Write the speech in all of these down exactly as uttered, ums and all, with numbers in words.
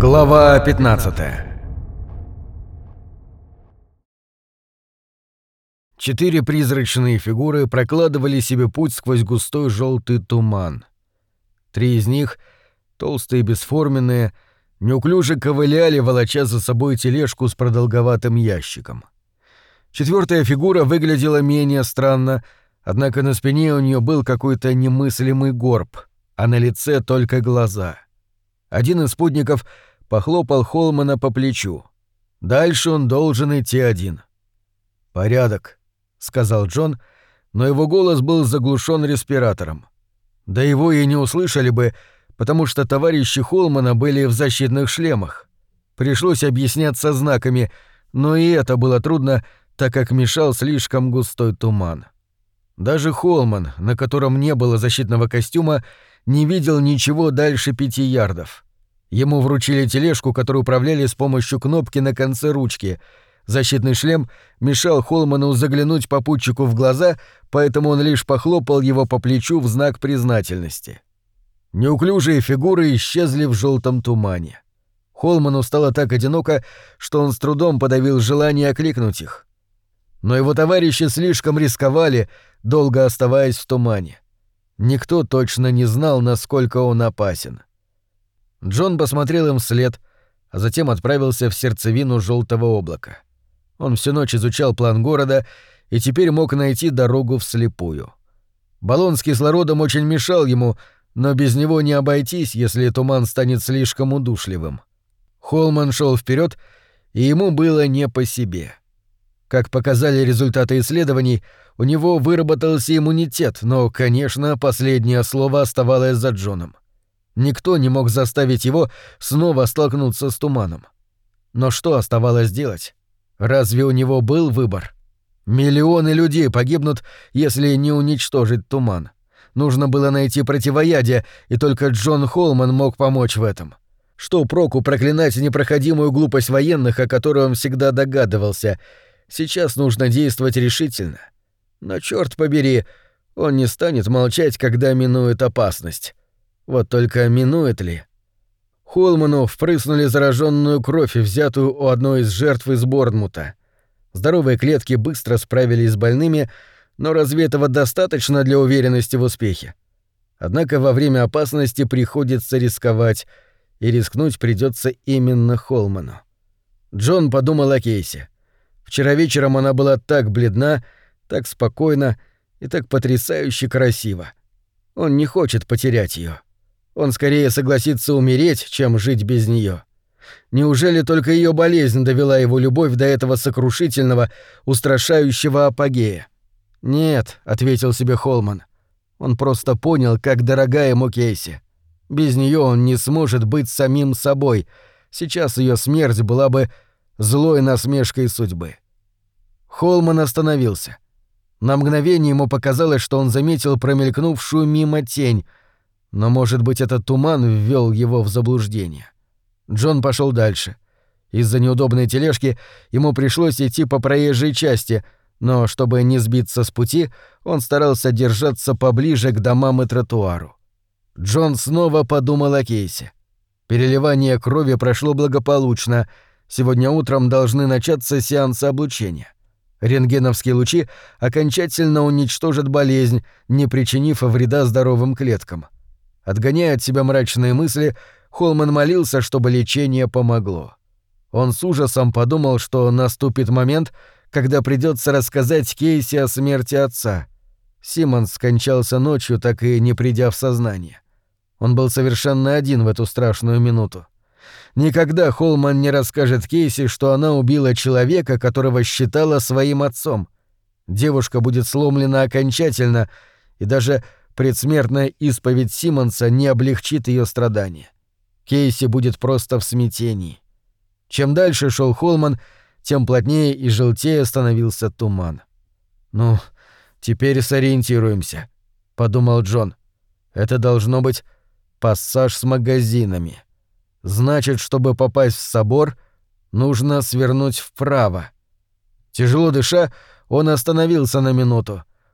Глава пятнадцатая. Четыре призрачные фигуры прокладывали себе путь сквозь густой желтый туман. Три из них, толстые и бесформенные, неуклюже ковыляли, волоча за собой тележку с продолговатым ящиком. Четвертая фигура выглядела менее странно, однако на спине у нее был какой-то немыслимый горб, а на лице только глаза. Один из спутников похлопал Холмана по плечу. Дальше он должен идти один. «Порядок», — сказал Джон, но его голос был заглушен респиратором. Да его и не услышали бы, потому что товарищи Холмана были в защитных шлемах. Пришлось объясняться знаками, но и это было трудно, так как мешал слишком густой туман. Даже Холман, на котором не было защитного костюма, не видел ничего дальше пяти ярдов. Ему вручили тележку, которую управляли с помощью кнопки на конце ручки. Защитный шлем мешал Холману заглянуть попутчику в глаза, поэтому он лишь похлопал его по плечу в знак признательности. Неуклюжие фигуры исчезли в желтом тумане. Холману стало так одиноко, что он с трудом подавил желание окликнуть их. Но его товарищи слишком рисковали, долго оставаясь в тумане. Никто точно не знал, насколько он опасен. Джон посмотрел им вслед, а затем отправился в сердцевину желтого облака. Он всю ночь изучал план города и теперь мог найти дорогу вслепую. Баллон с кислородом очень мешал ему, но без него не обойтись, если туман станет слишком удушливым. Холман шел вперед, и ему было не по себе. Как показали результаты исследований, у него выработался иммунитет, но, конечно, последнее слово оставалось за Джоном. Никто не мог заставить его снова столкнуться с туманом. Но что оставалось делать? Разве у него был выбор? Миллионы людей погибнут, если не уничтожить туман. Нужно было найти противоядие, и только Джон Холман мог помочь в этом. Что проку проклинать непроходимую глупость военных, о которой он всегда догадывался? Сейчас нужно действовать решительно. Но чёрт побери, он не станет молчать, когда минует опасность. Вот только минует ли? Холману впрыснули зараженную кровь, взятую у одной из жертв из Борнмута. Здоровые клетки быстро справились с больными, но разве этого достаточно для уверенности в успехе? Однако во время опасности приходится рисковать, и рискнуть придется именно Холману. Джон подумал о Кейси. Вчера вечером она была так бледна, так спокойна и так потрясающе красива. Он не хочет потерять ее. Он скорее согласится умереть, чем жить без нее. Неужели только ее болезнь довела его любовь до этого сокрушительного, устрашающего апогея? «Нет», — ответил себе Холман. Он просто понял, как дорога ему Кейси. Без нее он не сможет быть самим собой. Сейчас ее смерть была бы злой насмешкой судьбы. Холман остановился. На мгновение ему показалось, что он заметил промелькнувшую мимо тень, но, может быть, этот туман ввёл его в заблуждение. Джон пошёл дальше. Из-за неудобной тележки ему пришлось идти по проезжей части, но, чтобы не сбиться с пути, он старался держаться поближе к домам и тротуару. Джон снова подумал о Кейси. Переливание крови прошло благополучно. Сегодня утром должны начаться сеансы облучения. Рентгеновские лучи окончательно уничтожат болезнь, не причинив вреда здоровым клеткам. Отгоняя от себя мрачные мысли, Холман молился, чтобы лечение помогло. Он с ужасом подумал, что наступит момент, когда придется рассказать Кейси о смерти отца. Симмонс скончался ночью, так и не придя в сознание. Он был совершенно один в эту страшную минуту. Никогда Холман не расскажет Кейси, что она убила человека, которого считала своим отцом. Девушка будет сломлена окончательно, и даже предсмертная исповедь Симмонса не облегчит ее страдания. Кейси будет просто в смятении. Чем дальше шел Холман, тем плотнее и желтее становился туман. «Ну, теперь сориентируемся», — подумал Джон. «Это должно быть пассаж с магазинами. Значит, чтобы попасть в собор, нужно свернуть вправо». Тяжело дыша, он остановился на минуту.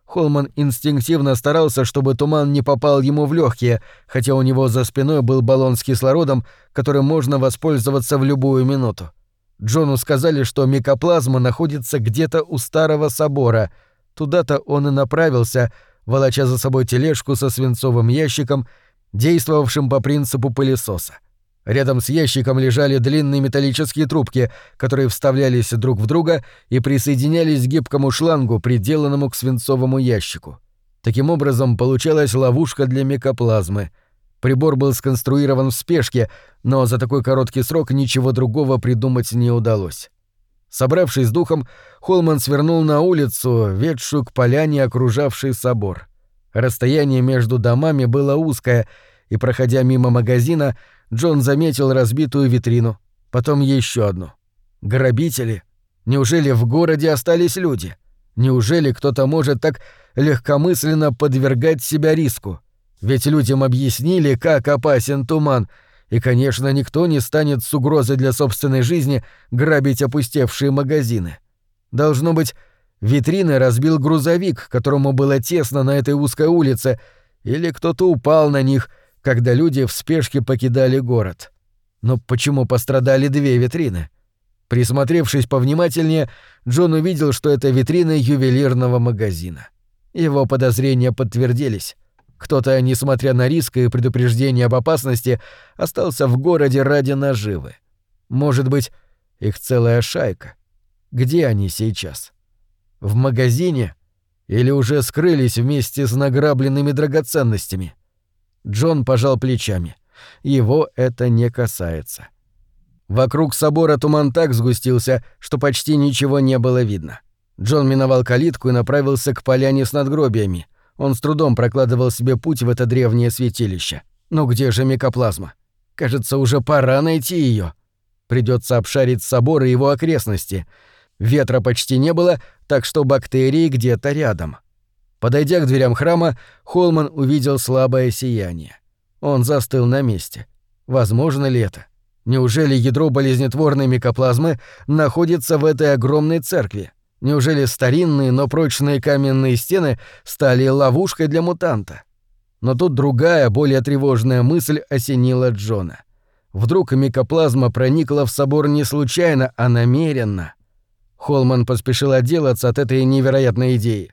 Холман инстинктивно старался, чтобы туман не попал ему в легкие, хотя у него за спиной был баллон с кислородом, которым можно воспользоваться в любую минуту. Джону сказали, что микоплазма находится где-то у старого собора. Туда-то он и направился, волоча за собой тележку со свинцовым ящиком, действовавшим по принципу пылесоса. Рядом с ящиком лежали длинные металлические трубки, которые вставлялись друг в друга и присоединялись к гибкому шлангу, приделанному к свинцовому ящику. Таким образом, получалась ловушка для микоплазмы. Прибор был сконструирован в спешке, но за такой короткий срок ничего другого придумать не удалось. Собравшись с духом, Холман свернул на улицу, ведшую к поляне, окружавшей собор. Расстояние между домами было узкое, и, проходя мимо магазина, Джон заметил разбитую витрину, потом еще одну. Грабители? Неужели в городе остались люди? Неужели кто-то может так легкомысленно подвергать себя риску? Ведь людям объяснили, как опасен туман, и, конечно, никто не станет с угрозой для собственной жизни грабить опустевшие магазины. Должно быть, витрины разбил грузовик, которому было тесно на этой узкой улице, или кто-то упал на них, когда люди в спешке покидали город. Но почему пострадали две витрины? Присмотревшись повнимательнее, Джон увидел, что это витрины ювелирного магазина. Его подозрения подтвердились. Кто-то, несмотря на риск и предупреждение об опасности, остался в городе ради наживы. Может быть, их целая шайка. Где они сейчас? В магазине? Или уже скрылись вместе с награбленными драгоценностями? Джон пожал плечами. Его это не касается. Вокруг собора туман так сгустился, что почти ничего не было видно. Джон миновал калитку и направился к поляне с надгробиями. Он с трудом прокладывал себе путь в это древнее святилище. Но где же микоплазма? Кажется, уже пора найти ее. Придется обшарить собор и его окрестности. Ветра почти не было, так что бактерии где-то рядом. Подойдя к дверям храма, Холман увидел слабое сияние. Он застыл на месте. Возможно ли это? Неужели ядро болезнетворной микоплазмы находится в этой огромной церкви? Неужели старинные, но прочные каменные стены стали ловушкой для мутанта? Но тут другая, более тревожная мысль осенила Джона. Вдруг микоплазма проникла в собор не случайно, а намеренно. Холман поспешил отделаться от этой невероятной идеи.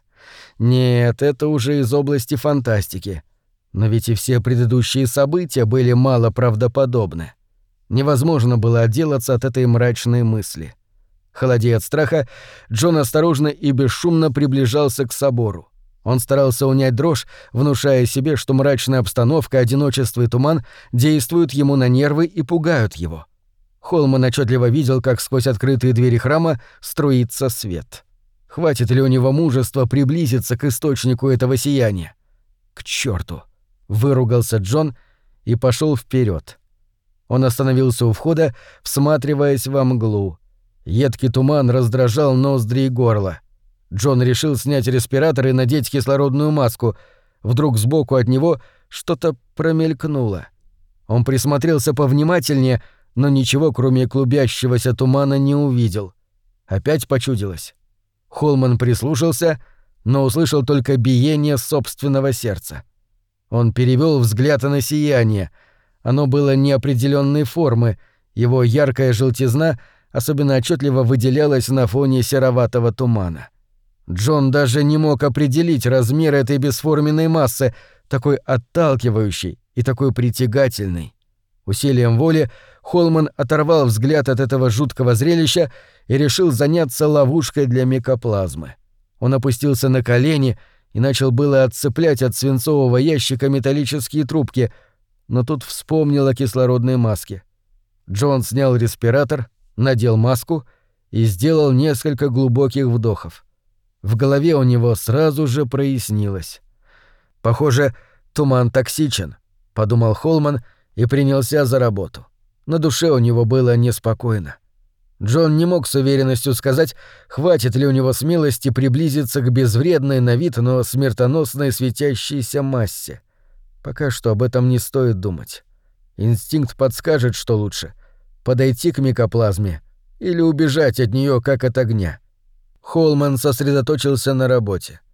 Нет, это уже из области фантастики. Но ведь и все предыдущие события были мало правдоподобны. Невозможно было отделаться от этой мрачной мысли. Холодея от страха, Джон осторожно и бесшумно приближался к собору. Он старался унять дрожь, внушая себе, что мрачная обстановка, одиночество и туман действуют ему на нервы и пугают его. Холман отчетливо видел, как сквозь открытые двери храма струится свет. Хватит ли у него мужества приблизиться к источнику этого сияния? К черту! Выругался Джон и пошел вперед. Он остановился у входа, всматриваясь во мглу. Едкий туман раздражал ноздри и горло. Джон решил снять респиратор и надеть кислородную маску. Вдруг сбоку от него что-то промелькнуло. Он присмотрелся повнимательнее, но ничего, кроме клубящегося тумана, не увидел. Опять почудилось. Холман прислушался, но услышал только биение собственного сердца. Он перевел взгляд на сияние. Оно было неопределенной формы, его яркая желтизна особенно отчетливо выделялась на фоне сероватого тумана. Джон даже не мог определить размер этой бесформенной массы, такой отталкивающей и такой притягательной. Усилием воли Холман оторвал взгляд от этого жуткого зрелища и решил заняться ловушкой для микоплазмы. Он опустился на колени и начал было отцеплять от свинцового ящика металлические трубки, но тут вспомнил о кислородной маске. Джон снял респиратор, надел маску и сделал несколько глубоких вдохов. В голове у него сразу же прояснилось. «Похоже, туман токсичен», — подумал Холман и принялся за работу. На душе у него было неспокойно. Джон не мог с уверенностью сказать, хватит ли у него смелости приблизиться к безвредной на вид, но смертоносной светящейся массе. Пока что об этом не стоит думать. Инстинкт подскажет, что лучше — подойти к микоплазме или убежать от нее, как от огня. Холман сосредоточился на работе.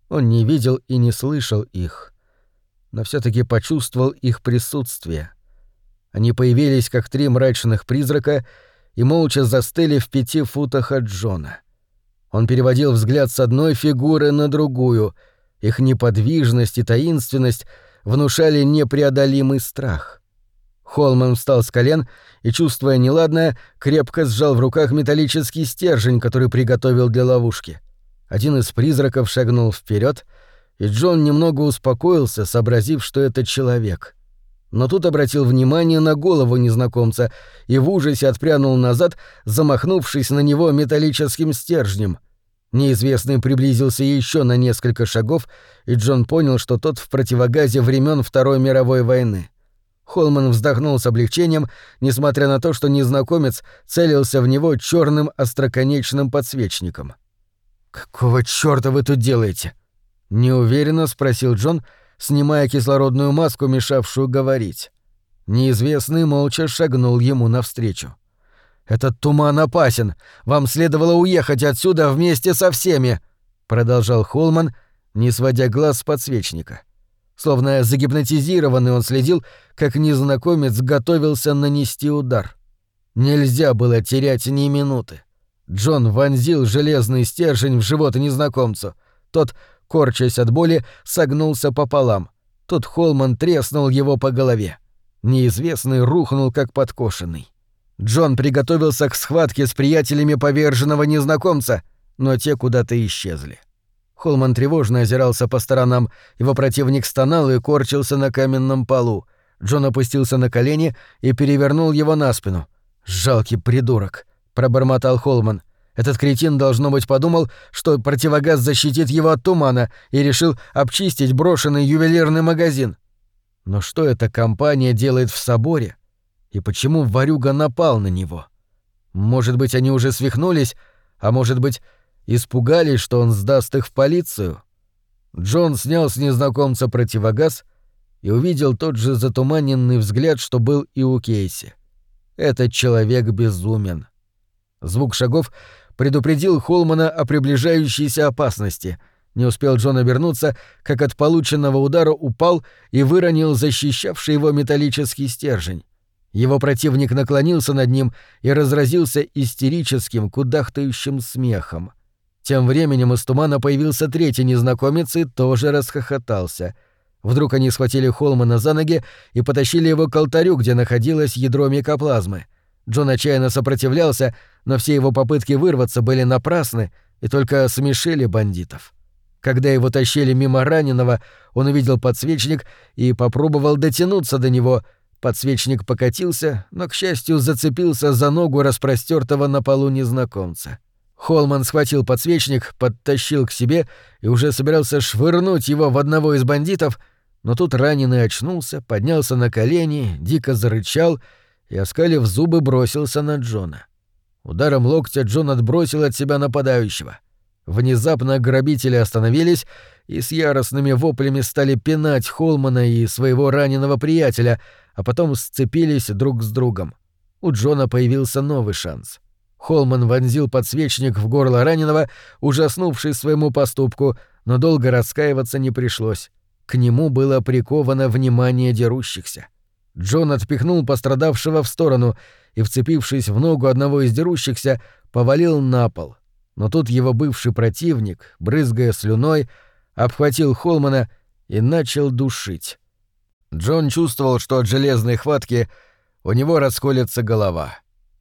Он не видел и не слышал их, но все-таки почувствовал их присутствие. Они появились, как три мрачных призрака, и молча застыли в пяти футах от Джона. Он переводил взгляд с одной фигуры на другую. Их неподвижность и таинственность внушали непреодолимый страх. Холман встал с колен и, чувствуя неладное, крепко сжал в руках металлический стержень, который приготовил для ловушки. Один из призраков шагнул вперед, и Джон немного успокоился, сообразив, что это человек. Но тут обратил внимание на голову незнакомца и в ужасе отпрянул назад, замахнувшись на него металлическим стержнем. Неизвестный приблизился еще на несколько шагов, и Джон понял, что тот в противогазе времен Второй мировой войны. Холман вздохнул с облегчением, несмотря на то, что незнакомец целился в него черным остроконечным подсвечником. «Какого чёрта вы тут делаете?» — неуверенно спросил Джон, снимая кислородную маску, мешавшую говорить. Неизвестный молча шагнул ему навстречу. «Этот туман опасен. Вам следовало уехать отсюда вместе со всеми», — продолжал Холман, не сводя глаз с подсвечника. Словно загипнотизированный он следил, как незнакомец готовился нанести удар. Нельзя было терять ни минуты. Джон вонзил железный стержень в живот незнакомцу. Тот, корчась от боли, согнулся пополам. Тут Холман треснул его по голове. Неизвестный рухнул, как подкошенный. Джон приготовился к схватке с приятелями поверженного незнакомца, но те куда-то исчезли. Холман тревожно озирался по сторонам, его противник стонал и корчился на каменном полу. Джон опустился на колени и перевернул его на спину. «Жалкий придурок», — пробормотал Холман. Этот кретин, должно быть, подумал, что противогаз защитит его от тумана, и решил обчистить брошенный ювелирный магазин. Но что эта компания делает в соборе? И почему ворюга напал на него? Может быть, они уже свихнулись, а может быть, испугались, что он сдаст их в полицию? Джон снял с незнакомца противогаз и увидел тот же затуманенный взгляд, что был и у Кейси. Этот человек безумен. Звук шагов предупредил Холмана о приближающейся опасности. Не успел Джон обернуться, как от полученного удара упал и выронил защищавший его металлический стержень. Его противник наклонился над ним и разразился истерическим, кудахтающим смехом. Тем временем из тумана появился третий незнакомец и тоже расхохотался. Вдруг они схватили Холмана за ноги и потащили его к алтарю, где находилось ядро микоплазмы. Джон отчаянно сопротивлялся, но все его попытки вырваться были напрасны и только смешили бандитов. Когда его тащили мимо раненого, он увидел подсвечник и попробовал дотянуться до него. Подсвечник покатился, но, к счастью, зацепился за ногу распростертого на полу незнакомца. Холман схватил подсвечник, подтащил к себе и уже собирался швырнуть его в одного из бандитов, но тут раненый очнулся, поднялся на колени, дико зарычал и, оскалив зубы, бросился на Джона. Ударом локтя Джон отбросил от себя нападающего. Внезапно грабители остановились и с яростными воплями стали пинать Холмана и своего раненого приятеля, а потом сцепились друг с другом. У Джона появился новый шанс. Холман вонзил подсвечник в горло раненого, ужаснувшись своему поступку, но долго раскаиваться не пришлось. К нему было приковано внимание дерущихся. Джон отпихнул пострадавшего в сторону и, вцепившись в ногу одного из дерущихся, повалил на пол. Но тут его бывший противник, брызгая слюной, обхватил Холмана и начал душить. Джон чувствовал, что от железной хватки у него расколется голова.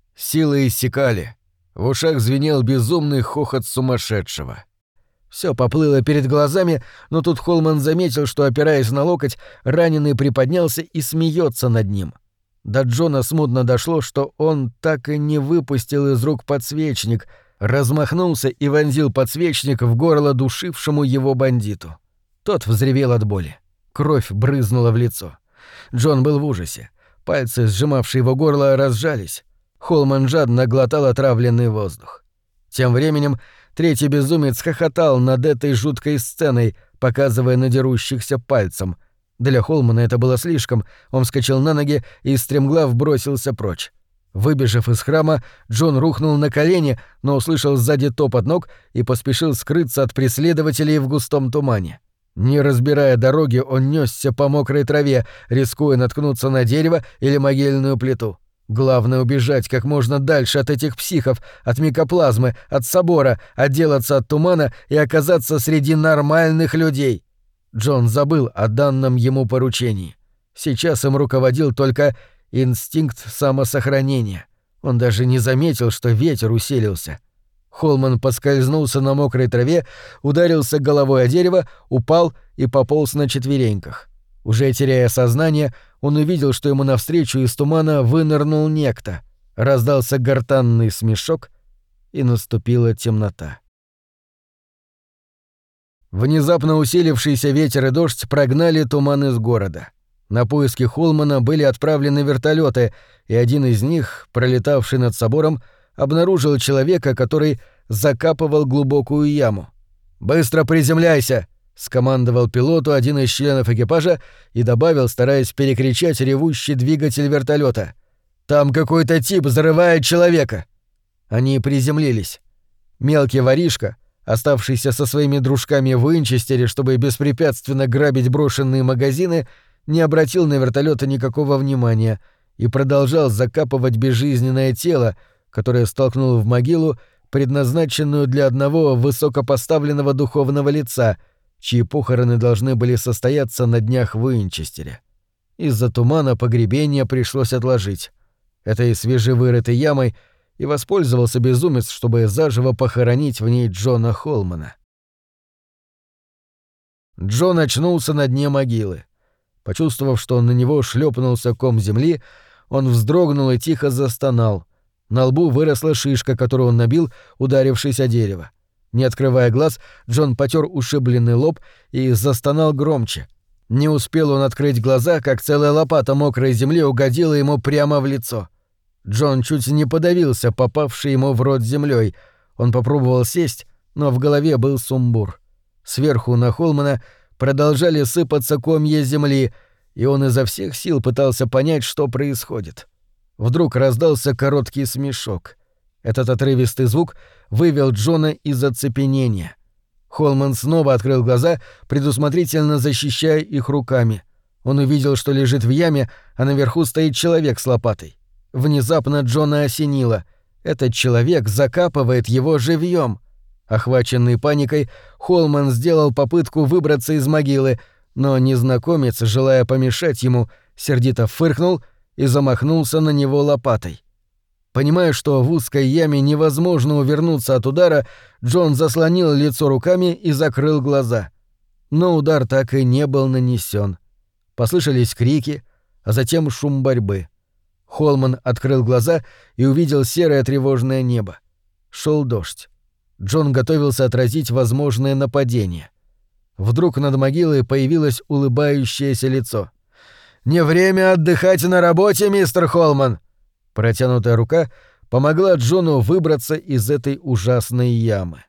Силы иссякали, в ушах звенел безумный хохот сумасшедшего. Все поплыло перед глазами, но тут Холман заметил, что, опираясь на локоть, раненый приподнялся и смеется над ним. До Джона смутно дошло, что он так и не выпустил из рук подсвечник, размахнулся и вонзил подсвечник в горло душившему его бандиту. Тот взревел от боли. Кровь брызнула в лицо. Джон был в ужасе. Пальцы, сжимавшие его горло, разжались. Холман жадно глотал отравленный воздух. Тем временем третий безумец хохотал над этой жуткой сценой, показывая на дерущихся пальцем. Для Холмана это было слишком, он вскочил на ноги и стремглав бросился прочь. Выбежав из храма, Джон рухнул на колени, но услышал сзади топот ног и поспешил скрыться от преследователей в густом тумане. Не разбирая дороги, он нёсся по мокрой траве, рискуя наткнуться на дерево или могильную плиту. Главное — убежать как можно дальше от этих психов, от микоплазмы, от собора, отделаться от тумана и оказаться среди нормальных людей. Джон забыл о данном ему поручении. Сейчас им руководил только инстинкт самосохранения. Он даже не заметил, что ветер усилился. Холман поскользнулся на мокрой траве, ударился головой о дерево, упал и пополз на четвереньках. Уже теряя сознание, он увидел, что ему навстречу из тумана вынырнул некто. Раздался гортанный смешок, и наступила темнота. Внезапно усилившийся ветер и дождь прогнали туман из города. На поиски Холмана были отправлены вертолеты, и один из них, пролетавший над собором, обнаружил человека, который закапывал глубокую яму. «Быстро приземляйся!» — скомандовал пилоту один из членов экипажа и добавил, стараясь перекричать ревущий двигатель вертолета: «Там какой-то тип взрывает человека!» Они приземлились. Мелкий воришка, оставшийся со своими дружками в Уинчестере, чтобы беспрепятственно грабить брошенные магазины, не обратил на вертолёты никакого внимания и продолжал закапывать безжизненное тело, которое столкнул в могилу, предназначенную для одного высокопоставленного духовного лица, чьи похороны должны были состояться на днях в Уинчестере. Из-за тумана погребение пришлось отложить. Этой свежевырытой ямой и воспользовался безумец, чтобы заживо похоронить в ней Джона Холмана. Джон очнулся на дне могилы. Почувствовав, что на него шлепнулся ком земли, он вздрогнул и тихо застонал. На лбу выросла шишка, которую он набил, ударившись о дерево. Не открывая глаз, Джон потер ушибленный лоб и застонал громче. Не успел он открыть глаза, как целая лопата мокрой земли угодила ему прямо в лицо. Джон чуть не подавился, попавший ему в рот землей. Он попробовал сесть, но в голове был сумбур. Сверху на Холмана продолжали сыпаться комья земли, и он изо всех сил пытался понять, что происходит. Вдруг раздался короткий смешок. Этот отрывистый звук вывел Джона из оцепенения. Холман снова открыл глаза, предусмотрительно защищая их руками. Он увидел, что лежит в яме, а наверху стоит человек с лопатой. Внезапно Джона осенило. Этот человек закапывает его живьем. Охваченный паникой, Холман сделал попытку выбраться из могилы, но незнакомец, желая помешать ему, сердито фыркнул и замахнулся на него лопатой. Понимая, что в узкой яме невозможно увернуться от удара, Джон заслонил лицо руками и закрыл глаза. Но удар так и не был нанесен. Послышались крики, а затем шум борьбы. Холман открыл глаза и увидел серое тревожное небо. Шел дождь. Джон готовился отразить возможное нападение. Вдруг над могилой появилось улыбающееся лицо. «Не время отдыхать на работе, мистер Холман!» Протянутая рука помогла Джону выбраться из этой ужасной ямы.